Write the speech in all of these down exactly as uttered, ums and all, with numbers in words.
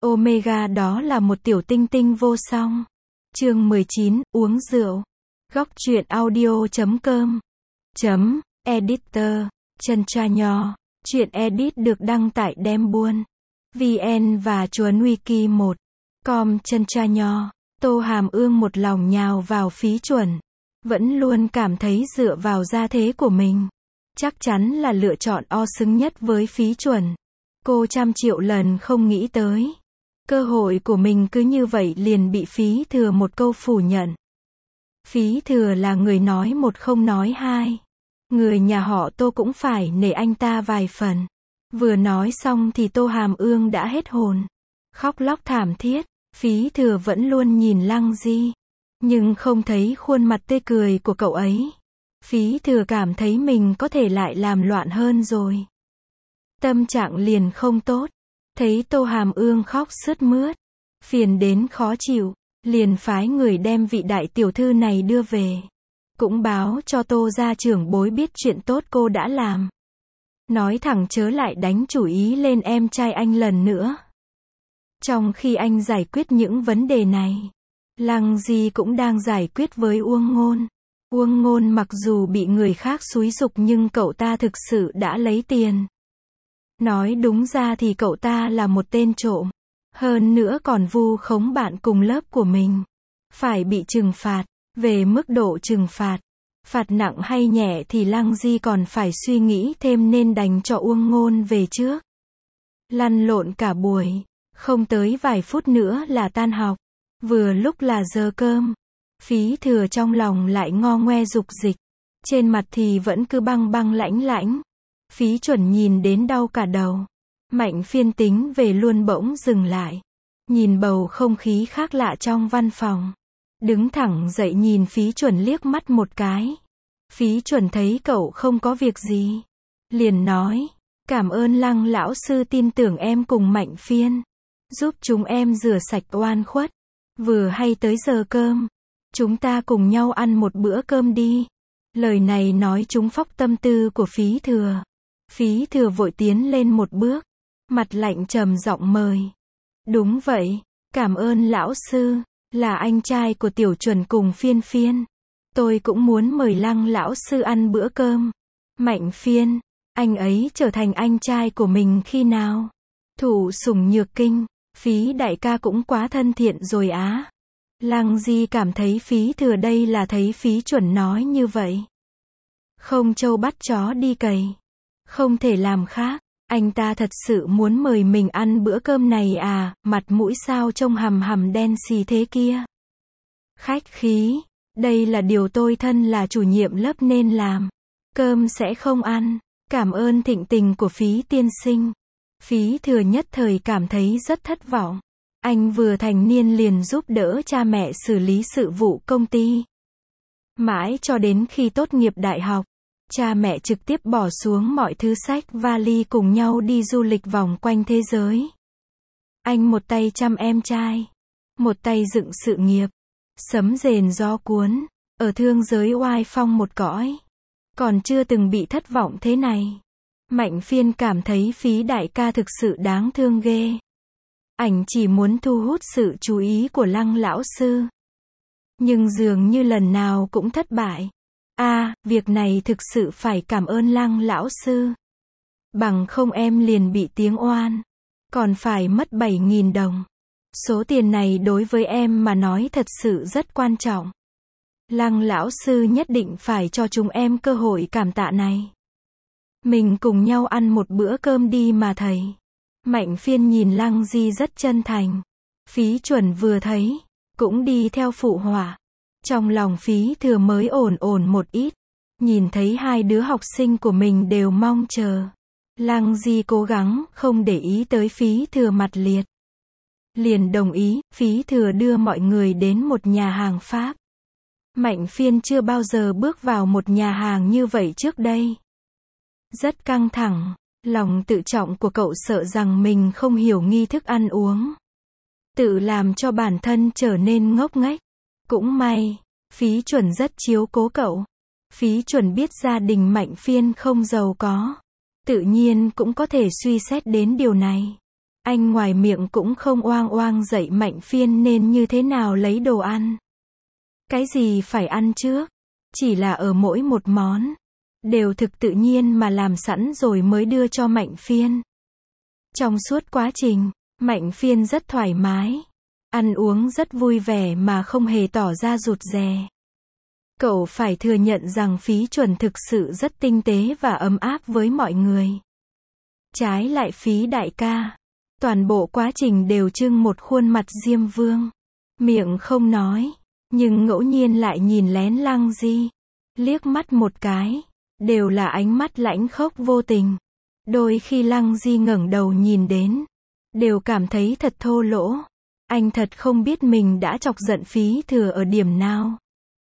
Omega đó là một tiểu tinh tinh vô song. Chương mười chín, uống rượu. Góc truyện audio chấm com chấm editor Chân Tra Nho. Truyện edit được đăng tại Đem Buôn vn và Chuấn Wiki một com. Chân Tra Nho. Tô Hàm Ương một lòng nhào vào Phí Chuẩn. Vẫn luôn cảm thấy dựa vào gia thế của mình, chắc chắn là lựa chọn o xứng nhất với Phí Chuẩn. Cô trăm triệu lần không nghĩ tới, cơ hội của mình cứ như vậy liền bị Phí Thừa một câu phủ nhận. Phí Thừa là người nói một không nói hai. Người nhà họ Tô cũng phải nể anh ta vài phần. Vừa nói xong thì Tô Hàm Ương đã hết hồn, khóc lóc thảm thiết. Phí Thừa vẫn luôn nhìn Lăng Di, nhưng không thấy khuôn mặt tươi cười của cậu ấy. Phí Thừa cảm thấy mình có thể lại làm loạn hơn rồi. Tâm trạng liền không tốt. Thấy Tô Hàm Ương khóc sướt mướt, phiền đến khó chịu, liền phái người đem vị đại tiểu thư này đưa về. Cũng báo cho Tô gia trưởng bối biết chuyện tốt cô đã làm. Nói thẳng chớ lại đánh chủ ý lên em trai anh lần nữa. Trong khi anh giải quyết những vấn đề này, Lăng Di cũng đang giải quyết với Uông Ngôn. Uông Ngôn mặc dù bị người khác xúi giục nhưng cậu ta thực sự đã lấy tiền. Nói đúng ra thì cậu ta là một tên trộm. Hơn nữa còn vu khống bạn cùng lớp của mình. Phải bị trừng phạt. Về mức độ trừng phạt, phạt nặng hay nhẹ thì Lăng Di còn phải suy nghĩ thêm nên đành cho Uông Ngôn về trước. Lăn lộn cả buổi, không tới vài phút nữa là tan học. Vừa lúc là giờ cơm, Phí Thừa trong lòng lại ngo ngoe dục dịch, trên mặt thì vẫn cứ băng băng lãnh lãnh. Phí Chuẩn nhìn đến đau cả đầu. Mạnh Phiên tính về luôn bỗng dừng lại, nhìn bầu không khí khác lạ trong văn phòng. Đứng thẳng dậy nhìn Phí Chuẩn liếc mắt một cái. Phí Chuẩn thấy cậu không có việc gì, liền nói, cảm ơn Lăng lão sư tin tưởng em cùng Mạnh Phiên, giúp chúng em rửa sạch oan khuất. Vừa hay tới giờ cơm, chúng ta cùng nhau ăn một bữa cơm đi. Lời này nói trúng phóc tâm tư của Phí Thừa. Phí Thừa vội tiến lên một bước, mặt lạnh trầm giọng mời. Đúng vậy, cảm ơn lão sư. Là anh trai của Tiểu Chuẩn cùng Phiên Phiên, tôi cũng muốn mời Lăng lão sư ăn bữa cơm. Mạnh Phiên, anh ấy trở thành anh trai của mình khi nào? Thủ sủng nhược kinh, Phí đại ca cũng quá thân thiện rồi á. Lăng Di cảm thấy Phí Thừa đây là thấy Phí Chuẩn nói như vậy. Không trâu bắt chó đi cày. Không thể làm khác. Anh ta thật sự muốn mời mình ăn bữa cơm này à, mặt mũi sao trông hằm hằm đen xì thế kia. Khách khí, đây là điều tôi thân là chủ nhiệm lớp nên làm. Cơm sẽ không ăn, cảm ơn thịnh tình của Phí tiên sinh. Phí Thừa nhất thời cảm thấy rất thất vọng. Anh vừa thành niên liền giúp đỡ cha mẹ xử lý sự vụ công ty. Mãi cho đến khi tốt nghiệp đại học, cha mẹ trực tiếp bỏ xuống mọi thứ sách vali cùng nhau đi du lịch vòng quanh thế giới. Anh một tay chăm em trai, một tay dựng sự nghiệp, sấm rền gió cuốn, ở thương giới oai phong một cõi. Còn chưa từng bị thất vọng thế này. Mạnh Phiên cảm thấy Phí đại ca thực sự đáng thương ghê. Ảnh chỉ muốn thu hút sự chú ý của Lăng lão sư, nhưng dường như lần nào cũng thất bại. A, à, việc này thực sự phải cảm ơn Lăng lão sư. Bằng không em liền bị tiếng oan, còn phải mất bảy nghìn đồng. Số tiền này đối với em mà nói thật sự rất quan trọng. Lăng lão sư nhất định phải cho chúng em cơ hội cảm tạ này. Mình cùng nhau ăn một bữa cơm đi mà thầy. Mạnh Phiên nhìn Lăng Di rất chân thành. Phí Chuẩn vừa thấy, cũng đi theo phụ họa. Trong lòng Phí Thừa mới ổn ổn một ít. Nhìn thấy hai đứa học sinh của mình đều mong chờ. Lăng Di cố gắng không để ý tới Phí Thừa mặt liệt. Liền đồng ý, Phí Thừa đưa mọi người đến một nhà hàng Pháp. Mạnh Phiên chưa bao giờ bước vào một nhà hàng như vậy trước đây. Rất căng thẳng, lòng tự trọng của cậu sợ rằng mình không hiểu nghi thức ăn uống. Tự làm cho bản thân trở nên ngốc nghếch. Cũng may, Phí Chuẩn rất chiếu cố cậu. Phí Chuẩn biết gia đình Mạnh Phiên không giàu có, tự nhiên cũng có thể suy xét đến điều này. Anh ngoài miệng cũng không oang oang dạy Mạnh Phiên nên như thế nào lấy đồ ăn. Cái gì phải ăn trước? Chỉ là ở mỗi một món. Đều thực tự nhiên mà làm sẵn rồi mới đưa cho Mạnh Phiên. Trong suốt quá trình, Mạnh Phiên rất thoải mái. Ăn uống rất vui vẻ mà không hề tỏ ra rụt rè. Cậu phải thừa nhận rằng Phí Chuẩn thực sự rất tinh tế và ấm áp với mọi người. Trái lại Phí đại ca, toàn bộ quá trình đều trưng một khuôn mặt Diêm Vương. Miệng không nói, nhưng ngẫu nhiên lại nhìn lén Lăng Di. Liếc mắt một cái, đều là ánh mắt lãnh khốc vô tình. Đôi khi Lăng Di ngẩng đầu nhìn đến, đều cảm thấy thật thô lỗ. Anh thật không biết mình đã chọc giận Phí Thừa ở điểm nào.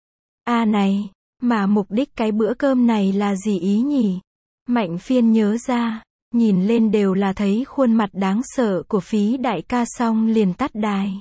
À này, mà mục đích cái bữa cơm này là gì ý nhỉ? Mạnh Phiên nhớ ra, nhìn lên đều là thấy khuôn mặt đáng sợ của Phí đại ca xong liền tắt đài.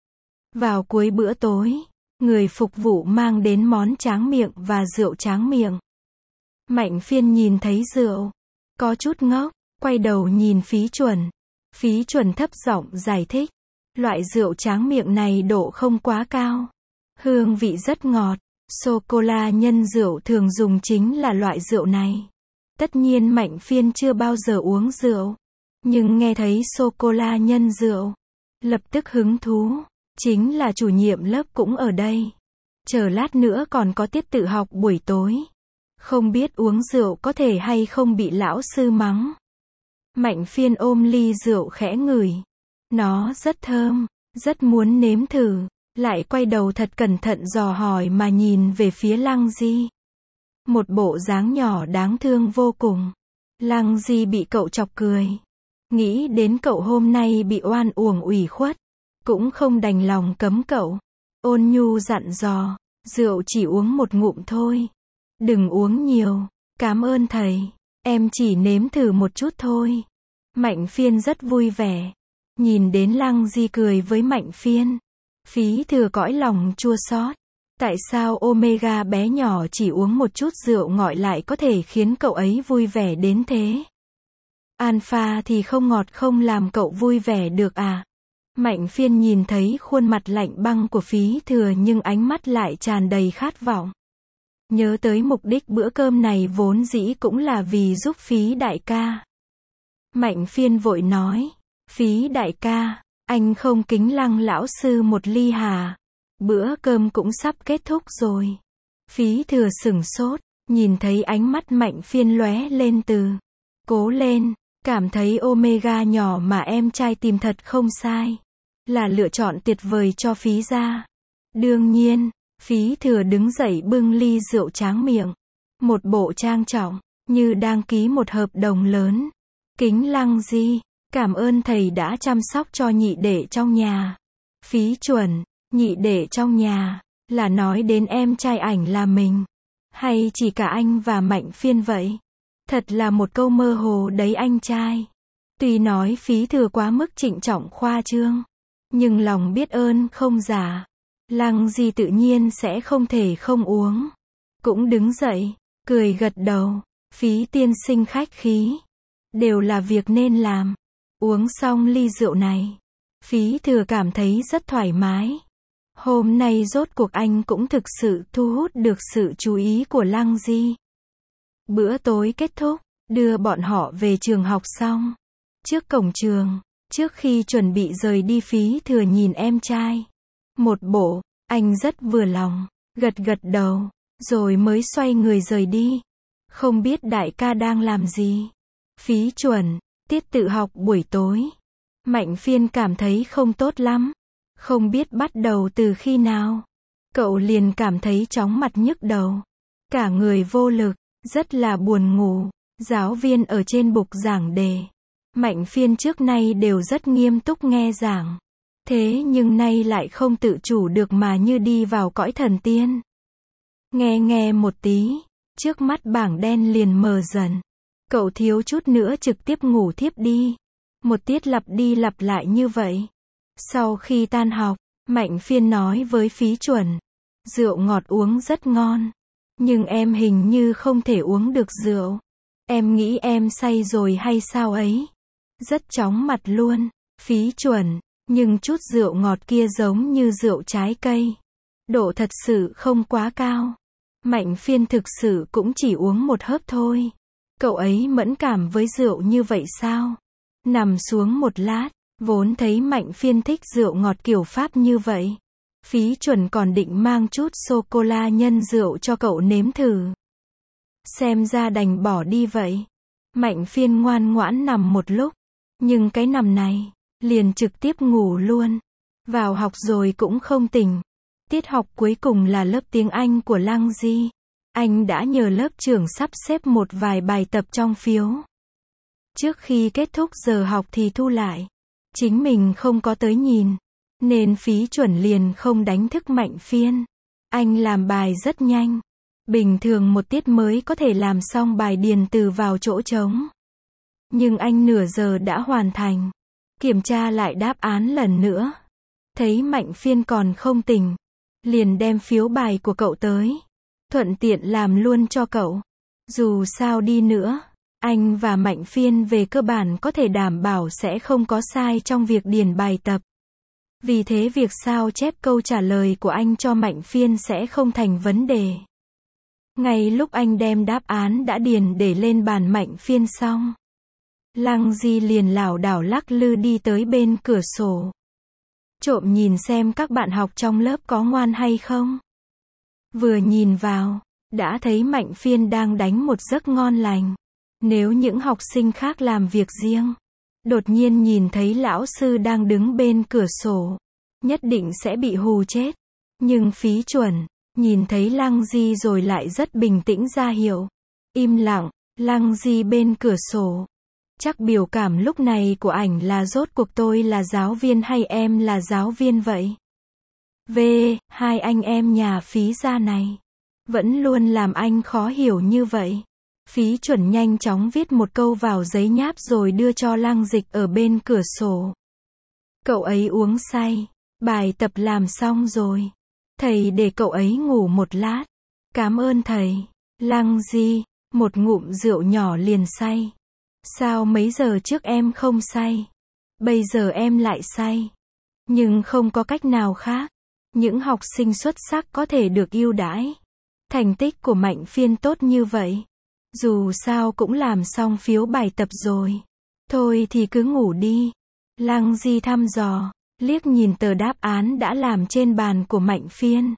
Vào cuối bữa tối, người phục vụ mang đến món tráng miệng và rượu tráng miệng. Mạnh Phiên nhìn thấy rượu, có chút ngốc, quay đầu nhìn Phí Chuẩn. Phí Chuẩn thấp giọng giải thích, loại rượu tráng miệng này độ không quá cao, hương vị rất ngọt, sô-cô-la nhân rượu thường dùng chính là loại rượu này. Tất nhiên Mạnh Phiên chưa bao giờ uống rượu, nhưng nghe thấy sô-cô-la nhân rượu, lập tức hứng thú, chính là chủ nhiệm lớp cũng ở đây. Chờ lát nữa còn có tiết tự học buổi tối. Không biết uống rượu có thể hay không bị lão sư mắng. Mạnh Phiên ôm ly rượu khẽ ngửi. Nó rất thơm, rất muốn nếm thử, lại quay đầu thật cẩn thận dò hỏi mà nhìn về phía Lăng Di. Một bộ dáng nhỏ đáng thương vô cùng. Lăng Di bị cậu chọc cười. Nghĩ đến cậu hôm nay bị oan uổng ủy khuất, cũng không đành lòng cấm cậu. Ôn nhu dặn dò, rượu chỉ uống một ngụm thôi. Đừng uống nhiều, cảm ơn thầy, em chỉ nếm thử một chút thôi. Mạnh Phiên rất vui vẻ. Nhìn đến Lăng Di cười với Mạnh Phiên, Phí Thừa cõi lòng chua xót. Tại sao Omega bé nhỏ chỉ uống một chút rượu ngọt lại có thể khiến cậu ấy vui vẻ đến thế? Alpha thì không ngọt không làm cậu vui vẻ được à? Mạnh Phiên nhìn thấy khuôn mặt lạnh băng của Phí Thừa nhưng ánh mắt lại tràn đầy khát vọng. Nhớ tới mục đích bữa cơm này vốn dĩ cũng là vì giúp Phí đại ca. Mạnh Phiên vội nói, Phí đại ca, anh không kính Lăng lão sư một ly hả? Bữa cơm cũng sắp kết thúc rồi. Phí Thừa sửng sốt, nhìn thấy ánh mắt Mạnh Phiên lóe lên từ cố lên, cảm thấy Omega nhỏ mà em trai tìm thật không sai. Là lựa chọn tuyệt vời cho Phí gia. Đương nhiên, Phí Thừa đứng dậy bưng ly rượu tráng miệng. Một bộ trang trọng, như đang ký một hợp đồng lớn. Kính Lăng Di, cảm ơn thầy đã chăm sóc cho nhị đệ trong nhà. Phí Chuẩn, nhị đệ trong nhà, là nói đến em trai ảnh là mình. Hay chỉ cả anh và Mạnh Phiên vậy? Thật là một câu mơ hồ đấy anh trai. Tuy nói Phí Thừa quá mức trịnh trọng khoa trương, nhưng lòng biết ơn không giả. Lăng Di tự nhiên sẽ không thể không uống. Cũng đứng dậy, cười gật đầu. Phí tiên sinh khách khí. Đều là việc nên làm. Uống xong ly rượu này, Phí Thừa cảm thấy rất thoải mái. Hôm nay rốt cuộc anh cũng thực sự thu hút được sự chú ý của Lăng Di. Bữa tối kết thúc, đưa bọn họ về trường học xong. Trước cổng trường, trước khi chuẩn bị rời đi Phí Thừa nhìn em trai. Một bộ, anh rất vừa lòng, gật gật đầu, rồi mới xoay người rời đi. Không biết đại ca đang làm gì? Phí Chuẩn, tiết tự học buổi tối. Mạnh Phiên cảm thấy không tốt lắm. Không biết bắt đầu từ khi nào. Cậu liền cảm thấy chóng mặt nhức đầu. Cả người vô lực, rất là buồn ngủ. Giáo viên ở trên bục giảng đề. Mạnh Phiên trước nay đều rất nghiêm túc nghe giảng. Thế nhưng nay lại không tự chủ được mà như đi vào cõi thần tiên. Nghe nghe một tí, trước mắt bảng đen liền mờ dần. Cậu thiếu chút nữa trực tiếp ngủ thiếp đi. Một tiết lặp đi lặp lại như vậy. Sau khi tan học, Mạnh Phiên nói với Phí Chuẩn, rượu ngọt uống rất ngon, nhưng em hình như không thể uống được rượu. Em nghĩ em say rồi hay sao ấy? Rất chóng mặt luôn. Phí Chuẩn, nhưng chút rượu ngọt kia giống như rượu trái cây. Độ thật sự không quá cao. Mạnh Phiên thực sự cũng chỉ uống một hớp thôi. Cậu ấy mẫn cảm với rượu như vậy sao? Nằm xuống một lát, vốn thấy Mạnh Phiên thích rượu ngọt kiểu Pháp như vậy. Phí Chuẩn còn định mang chút sô-cô-la nhân rượu cho cậu nếm thử. Xem ra đành bỏ đi vậy. Mạnh Phiên ngoan ngoãn nằm một lúc. Nhưng cái nằm này, liền trực tiếp ngủ luôn. Vào học rồi cũng không tỉnh. Tiết học cuối cùng là lớp tiếng Anh của Lăng Di. Anh đã nhờ lớp trưởng sắp xếp một vài bài tập trong phiếu. Trước khi kết thúc giờ học thì thu lại. Chính mình không có tới nhìn. Nên Phí Chuẩn liền không đánh thức Mạnh Phiên. Anh làm bài rất nhanh. Bình thường một tiết mới có thể làm xong bài điền từ vào chỗ trống. Nhưng anh nửa giờ đã hoàn thành. Kiểm tra lại đáp án lần nữa. Thấy Mạnh Phiên còn không tỉnh. Liền đem phiếu bài của cậu tới. Thuận tiện làm luôn cho cậu. Dù sao đi nữa, anh và Mạnh Phiên về cơ bản có thể đảm bảo sẽ không có sai trong việc điền bài tập. Vì thế việc sao chép câu trả lời của anh cho Mạnh Phiên sẽ không thành vấn đề. Ngay lúc anh đem đáp án đã điền để lên bàn Mạnh Phiên xong, Lăng Di liền lảo đảo lắc lư đi tới bên cửa sổ. Trộm nhìn xem các bạn học trong lớp có ngoan hay không. Vừa nhìn vào, đã thấy Mạnh Phiên đang đánh một giấc ngon lành. Nếu những học sinh khác làm việc riêng, đột nhiên nhìn thấy lão sư đang đứng bên cửa sổ, nhất định sẽ bị hù chết. Nhưng Phí Chuẩn, nhìn thấy Lăng Di rồi lại rất bình tĩnh ra hiệu. Im lặng, Lăng Di bên cửa sổ. Chắc biểu cảm lúc này của ảnh là rốt cuộc tôi là giáo viên hay em là giáo viên vậy? V, hai anh em nhà Phí gia này. Vẫn luôn làm anh khó hiểu như vậy. Phí Chuẩn nhanh chóng viết một câu vào giấy nháp rồi đưa cho Lăng Dịch ở bên cửa sổ. Cậu ấy uống say. Bài tập làm xong rồi. Thầy để cậu ấy ngủ một lát. Cảm ơn thầy. Lăng Di, một ngụm rượu nhỏ liền say. Sao mấy giờ trước em không say? Bây giờ em lại say. Nhưng không có cách nào khác. Những học sinh xuất sắc có thể được ưu đãi. Thành tích của Mạnh Phiên tốt như vậy. Dù sao cũng làm xong phiếu bài tập rồi. Thôi thì cứ ngủ đi. Lăng Di thăm dò, liếc nhìn tờ đáp án đã làm trên bàn của Mạnh Phiên.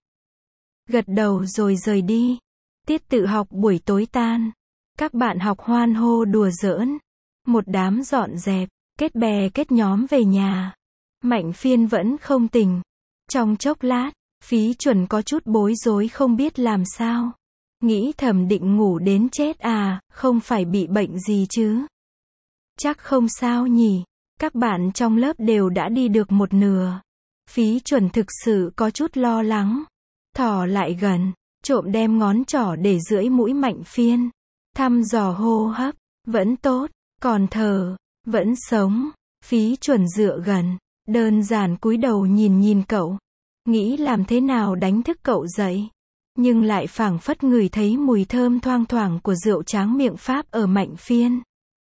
Gật đầu rồi rời đi. Tiết tự học buổi tối tan. Các bạn học hoan hô đùa giỡn. Một đám dọn dẹp, kết bè kết nhóm về nhà. Mạnh Phiên vẫn không tỉnh. Trong chốc lát, Phí Chuẩn có chút bối rối không biết làm sao. Nghĩ thầm định ngủ đến chết à, không phải bị bệnh gì chứ. Chắc không sao nhỉ. Các bạn trong lớp đều đã đi được một nửa. Phí Chuẩn thực sự có chút lo lắng. Thò lại gần, trộm đem ngón trỏ để dưới mũi Mạnh Phiên. Thăm dò hô hấp, vẫn tốt, còn thở, vẫn sống. Phí Chuẩn dựa gần, đơn giản cúi đầu nhìn nhìn cậu. Nghĩ làm thế nào đánh thức cậu dậy. Nhưng lại phảng phất ngửi thấy mùi thơm thoang thoảng của rượu tráng miệng Pháp ở Mạnh Phiên.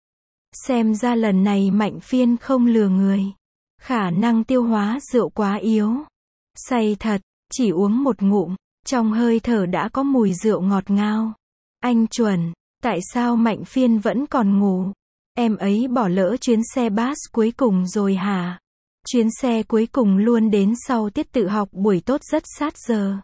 Xem ra lần này Mạnh Phiên không lừa người. Khả năng tiêu hóa rượu quá yếu. Say thật, chỉ uống một ngụm, trong hơi thở đã có mùi rượu ngọt ngào. Anh Chuẩn, tại sao Mạnh Phiên vẫn còn ngủ? Em ấy bỏ lỡ chuyến xe bus cuối cùng rồi hả? Chuyến xe cuối cùng luôn đến sau tiết tự học buổi tốt rất sát giờ.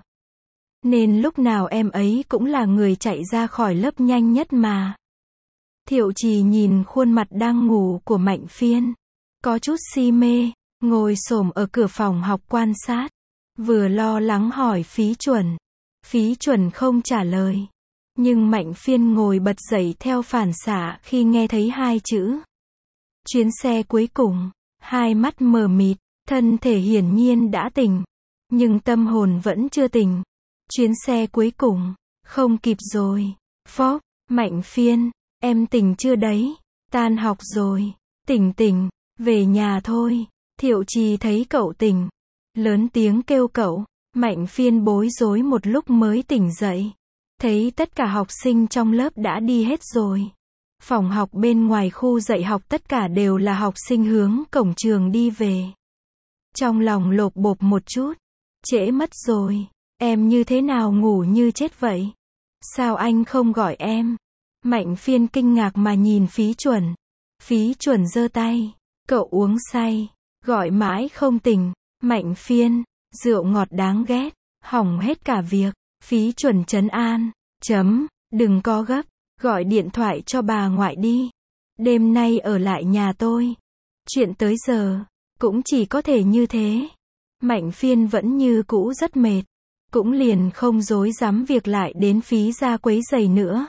Nên lúc nào em ấy cũng là người chạy ra khỏi lớp nhanh nhất mà. Thiệu Trì nhìn khuôn mặt đang ngủ của Mạnh Phiên. Có chút si mê, ngồi xổm ở cửa phòng học quan sát. Vừa lo lắng hỏi Phí Chuẩn. Phí Chuẩn không trả lời. Nhưng Mạnh Phiên ngồi bật dậy theo phản xạ khi nghe thấy hai chữ. Chuyến xe cuối cùng. Hai mắt mờ mịt, thân thể hiển nhiên đã tỉnh. Nhưng tâm hồn vẫn chưa tỉnh. Chuyến xe cuối cùng. Không kịp rồi. Phốc, Mạnh Phiên. Em tỉnh chưa đấy? Tan học rồi. Tỉnh tỉnh, về nhà thôi. Thiệu Trì thấy cậu tỉnh. Lớn tiếng kêu cậu. Mạnh Phiên bối rối một lúc mới tỉnh dậy. Thấy tất cả học sinh trong lớp đã đi hết rồi. Phòng học bên ngoài khu dạy học tất cả đều là học sinh hướng cổng trường đi về. Trong lòng lộp bộp một chút. Trễ mất rồi. Em như thế nào ngủ như chết vậy? Sao anh không gọi em? Mạnh Phiên kinh ngạc mà nhìn Phí Chuẩn. Phí Chuẩn giơ tay. Cậu uống say. Gọi mãi không tỉnh. Mạnh Phiên. Rượu ngọt đáng ghét. Hỏng hết cả việc. Phí Chuẩn trấn an. Chấm. Đừng có gấp. Gọi điện thoại cho bà ngoại đi. Đêm nay ở lại nhà tôi. Chuyện tới giờ. Cũng chỉ có thể như thế. Mạnh Phiên vẫn như cũ rất mệt. Cũng liền không dối dám việc lại đến Phí ra quấy giày nữa.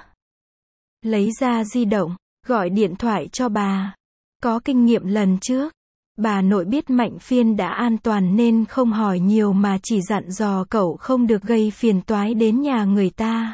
Lấy ra di động. Gọi điện thoại cho bà. Có kinh nghiệm lần trước. Bà nội biết Mạnh Phiên đã an toàn nên không hỏi nhiều mà chỉ dặn dò cậu không được gây phiền toái đến nhà người ta.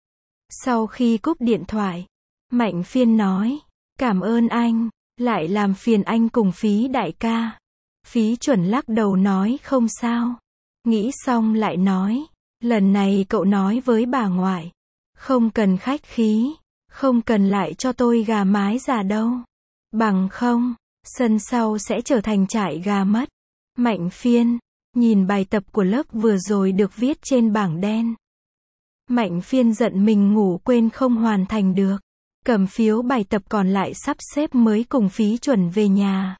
Sau khi cúp điện thoại, Mạnh Phiên nói, cảm ơn anh, lại làm phiền anh cùng Phí đại ca. Phí Chuẩn lắc đầu nói không sao. Nghĩ xong lại nói, lần này cậu nói với bà ngoại, không cần khách khí, không cần lại cho tôi gà mái già đâu. Bằng không, sân sau sẽ trở thành trại gà mất. Mạnh Phiên, nhìn bài tập của lớp vừa rồi được viết trên bảng đen. Mạnh Phiên giận mình ngủ quên không hoàn thành được. Cầm phiếu bài tập còn lại sắp xếp mới cùng Phí Chuẩn về nhà.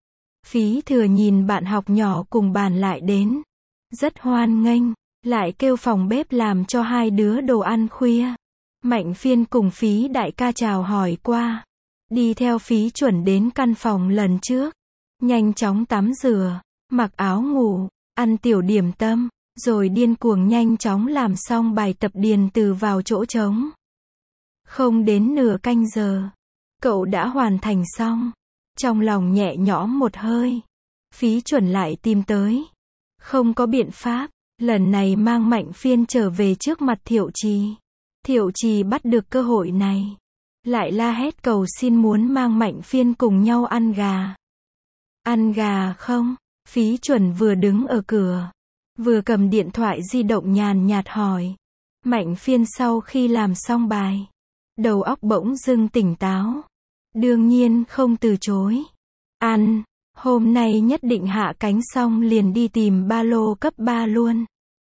Phí Thừa nhìn bạn học nhỏ cùng bàn lại đến. Rất hoan nghênh, lại kêu phòng bếp làm cho hai đứa đồ ăn khuya. Mạnh Phiên cùng Phí đại ca chào hỏi qua. Đi theo Phí Chuẩn đến căn phòng lần trước. Nhanh chóng tắm rửa, mặc áo ngủ, ăn tiểu điểm tâm. Rồi điên cuồng nhanh chóng làm xong bài tập điền từ vào chỗ trống. Không đến nửa canh giờ, cậu đã hoàn thành xong. Trong lòng nhẹ nhõm một hơi. Phí Chuẩn lại tìm tới. Không có biện pháp, lần này mang Mạnh Phiên trở về trước mặt Thiệu Trì. Thiệu Trì bắt được cơ hội này. Lại la hét cầu xin muốn mang Mạnh Phiên cùng nhau ăn gà. Ăn gà không? Phí Chuẩn vừa đứng ở cửa. Vừa cầm điện thoại di động nhàn nhạt hỏi. Mạnh Phiên sau khi làm xong bài. Đầu óc bỗng dưng tỉnh táo. Đương nhiên không từ chối. Ăn, hôm nay nhất định hạ cánh xong liền đi tìm ba lô cấp ba luôn.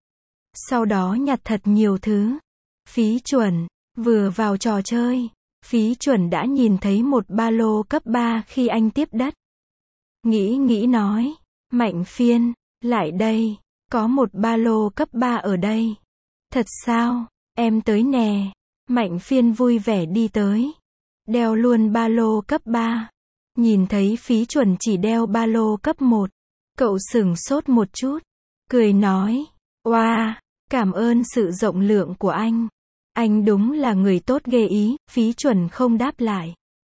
Sau đó nhặt thật nhiều thứ. Phí Chuẩn, vừa vào trò chơi. Phí Chuẩn đã nhìn thấy một ba lô cấp ba khi anh tiếp đất. Nghĩ nghĩ nói. Mạnh Phiên, lại đây. Có một ba lô cấp ba ở đây. Thật sao? Em tới nè. Mạnh Phiên vui vẻ đi tới. Đeo luôn ba lô cấp ba. Nhìn thấy Phí Chuẩn chỉ đeo ba lô cấp một. Cậu sửng sốt một chút. Cười nói. Oa, wow, cảm ơn sự rộng lượng của anh. Anh đúng là người tốt ghê ý. Phí Chuẩn không đáp lại.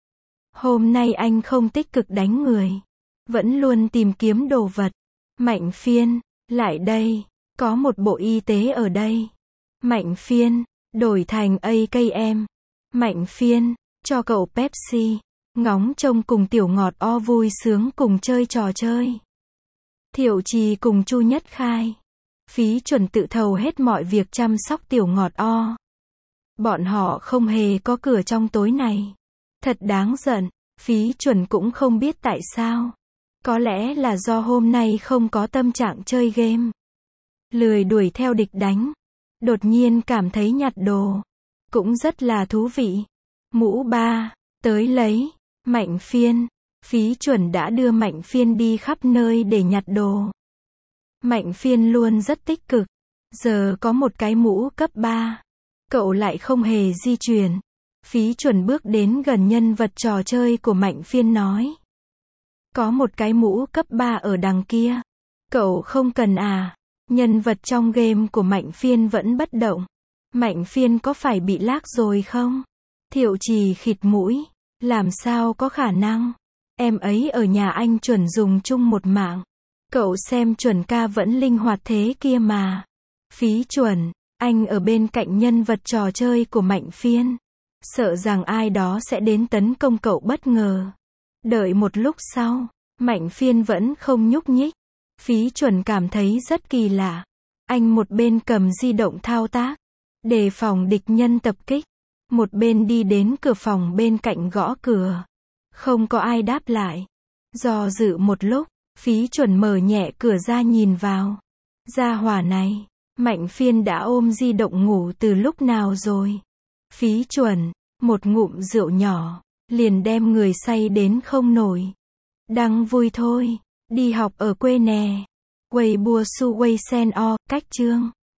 Hôm nay anh không tích cực đánh người. Vẫn luôn tìm kiếm đồ vật. Mạnh Phiên. Lại đây, có một bộ y tế ở đây. Mạnh Phiên, đổi thành a ca em. Mạnh Phiên, cho cậu Pepsi. Ngóng trông cùng Tiểu Ngọt O vui sướng cùng chơi trò chơi. Thiệu Trì cùng Chu Nhất Khai. Phí Chuẩn tự thầu hết mọi việc chăm sóc Tiểu Ngọt O. Bọn họ không hề có cửa trong tối này. Thật đáng giận, Phí Chuẩn cũng không biết tại sao. Có lẽ là do hôm nay không có tâm trạng chơi game. Lười đuổi theo địch đánh. Đột nhiên cảm thấy nhặt đồ. Cũng rất là thú vị. Mũ ba, tới lấy. Mạnh Phiên. Phí Chuẩn đã đưa Mạnh Phiên đi khắp nơi để nhặt đồ. Mạnh Phiên luôn rất tích cực. Giờ có một cái mũ cấp ba. Cậu lại không hề di chuyển. Phí Chuẩn bước đến gần nhân vật trò chơi của Mạnh Phiên nói. Có một cái mũ cấp ba ở đằng kia. Cậu không cần à? Nhân vật trong game của Mạnh Phiên vẫn bất động. Mạnh Phiên có phải bị lag rồi không? Thiệu Trì khịt mũi. Làm sao có khả năng? Em ấy ở nhà anh Chuẩn dùng chung một mạng. Cậu xem Chuẩn ca vẫn linh hoạt thế kia mà. Phí Chuẩn, anh ở bên cạnh nhân vật trò chơi của Mạnh Phiên. Sợ rằng ai đó sẽ đến tấn công cậu bất ngờ. Đợi một lúc sau, Mạnh Phiên vẫn không nhúc nhích. Phí Chuẩn cảm thấy rất kỳ lạ. Anh một bên cầm di động thao tác, đề phòng địch nhân tập kích. Một bên đi đến cửa phòng bên cạnh gõ cửa. Không có ai đáp lại. Do dự một lúc, Phí Chuẩn mở nhẹ cửa ra nhìn vào. Gia hỏa này, Mạnh Phiên đã ôm di động ngủ từ lúc nào rồi? Phí Chuẩn, một ngụm rượu nhỏ, liền đem người say đến không nổi. Đang vui thôi, đi học ở quê nè. Weibo su Wei Sen O, cách chương.